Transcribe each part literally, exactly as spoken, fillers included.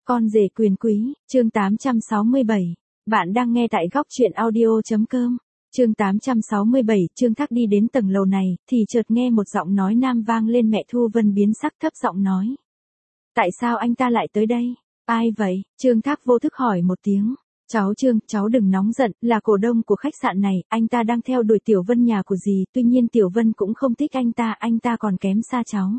Con rể quyền quý, chương tám trăm sáu mươi bảy. Bạn đang nghe tại góc truyện audio.com. Chương tám trăm sáu mươi bảy, Trương Thác đi đến tầng lầu này, thì chợt nghe một giọng nói nam vang lên. Mẹ Thu Vân biến sắc thấp giọng nói. Tại sao anh ta lại tới đây? Ai vậy? Trương Thác vô thức hỏi một tiếng. Cháu Trương, cháu đừng nóng giận, là cổ đông của khách sạn này, anh ta đang theo đuổi Tiểu Vân nhà của dì, tuy nhiên Tiểu Vân cũng không thích anh ta, anh ta còn kém xa cháu.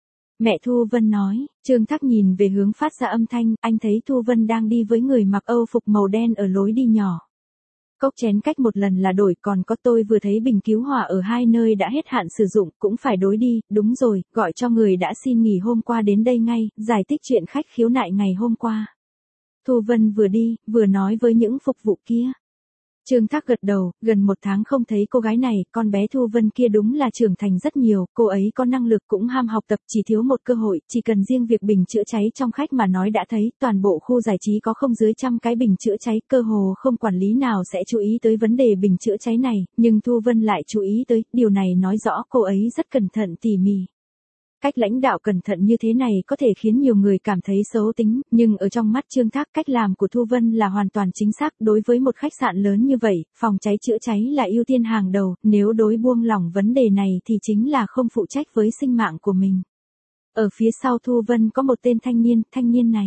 Mẹ Thu Vân nói. Trương Thác nhìn về hướng phát ra âm thanh, anh thấy Thu Vân đang đi với người mặc âu phục màu đen ở lối đi nhỏ. Cốc chén cách một lần là đổi, còn có tôi vừa thấy bình cứu hỏa ở hai nơi đã hết hạn sử dụng, cũng phải đối đi, đúng rồi, gọi cho người đã xin nghỉ hôm qua đến đây ngay, giải thích chuyện khách khiếu nại ngày hôm qua. Thu Vân vừa đi, vừa nói với những phục vụ kia. Trương Thác gật đầu, gần một tháng không thấy cô gái này, con bé Thu Vân kia đúng là trưởng thành rất nhiều, cô ấy có năng lực cũng ham học tập, chỉ thiếu một cơ hội, chỉ cần riêng việc bình chữa cháy trong khách mà nói đã thấy, toàn bộ khu giải trí có không dưới trăm cái bình chữa cháy, cơ hồ không quản lý nào sẽ chú ý tới vấn đề bình chữa cháy này, nhưng Thu Vân lại chú ý tới, điều này nói rõ cô ấy rất cẩn thận tỉ mỉ. Cách lãnh đạo cẩn thận như thế này có thể khiến nhiều người cảm thấy xấu tính, nhưng ở trong mắt Trương Thác cách làm của Thu Vân là hoàn toàn chính xác. Đối với một khách sạn lớn như vậy, phòng cháy chữa cháy là ưu tiên hàng đầu, nếu đối buông lỏng vấn đề này thì chính là không phụ trách với sinh mạng của mình. Ở phía sau Thu Vân có một tên thanh niên, thanh niên này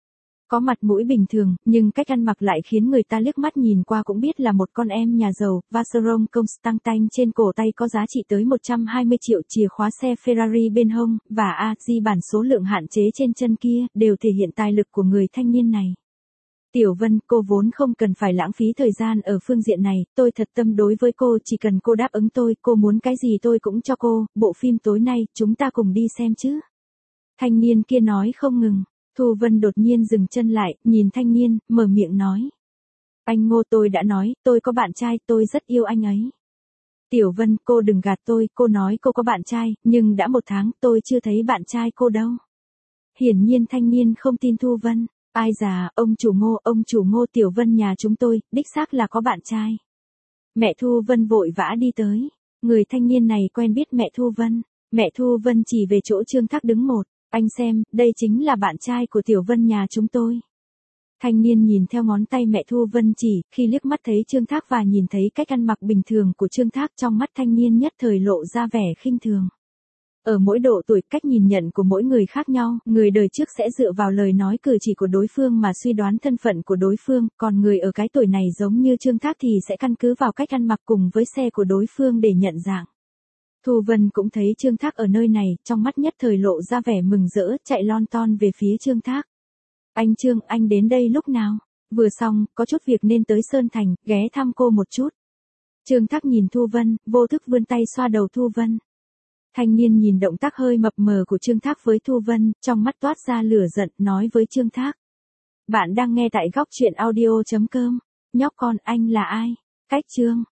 có mặt mũi bình thường, nhưng cách ăn mặc lại khiến người ta liếc mắt nhìn qua cũng biết là một con em nhà giàu. Vacheron Constantin trên cổ tay có giá trị tới một trăm hai mươi triệu, chìa khóa xe Ferrari bên hông, và a giê bản số lượng hạn chế trên chân kia, đều thể hiện tài lực của người thanh niên này. Tiểu Vân, cô vốn không cần phải lãng phí thời gian ở phương diện này, tôi thật tâm đối với cô, chỉ cần cô đáp ứng tôi, cô muốn cái gì tôi cũng cho cô, bộ phim tối nay, chúng ta cùng đi xem chứ. Thanh niên kia nói không ngừng. Thu Vân đột nhiên dừng chân lại, nhìn thanh niên, mở miệng nói. Anh Ngô, tôi đã nói, tôi có bạn trai, tôi rất yêu anh ấy. Tiểu Vân, cô đừng gạt tôi, cô nói cô có bạn trai, nhưng đã một tháng tôi chưa thấy bạn trai cô đâu. Hiển nhiên thanh niên không tin Thu Vân. Ai già, ông chủ Ngô, ông chủ Ngô, Tiểu Vân nhà chúng tôi, đích xác là có bạn trai. Mẹ Thu Vân vội vã đi tới. Người thanh niên này quen biết mẹ Thu Vân. Mẹ Thu Vân chỉ về chỗ Trương Thác đứng một. Anh xem, đây chính là bạn trai của Tiểu Vân nhà chúng tôi. Thanh niên nhìn theo ngón tay mẹ Thu Vân chỉ, khi liếc mắt thấy Trương Thác và nhìn thấy cách ăn mặc bình thường của Trương Thác, trong mắt thanh niên nhất thời lộ ra vẻ khinh thường. Ở mỗi độ tuổi, cách nhìn nhận của mỗi người khác nhau, người đời trước sẽ dựa vào lời nói cử chỉ của đối phương mà suy đoán thân phận của đối phương, còn người ở cái tuổi này giống như Trương Thác thì sẽ căn cứ vào cách ăn mặc cùng với xe của đối phương để nhận dạng. Thu Vân cũng thấy Trương Thác ở nơi này, trong mắt nhất thời lộ ra vẻ mừng rỡ, chạy lon ton về phía Trương Thác. Anh Trương, anh đến đây lúc nào? Vừa xong, có chút việc nên tới Sơn Thành, ghé thăm cô một chút. Trương Thác nhìn Thu Vân, vô thức vươn tay xoa đầu Thu Vân. Thanh niên nhìn động tác hơi mập mờ của Trương Thác với Thu Vân, trong mắt toát ra lửa giận, nói với Trương Thác. Bạn đang nghe tại góc truyện audio.com. Nhóc con, anh là ai? Cách Trương.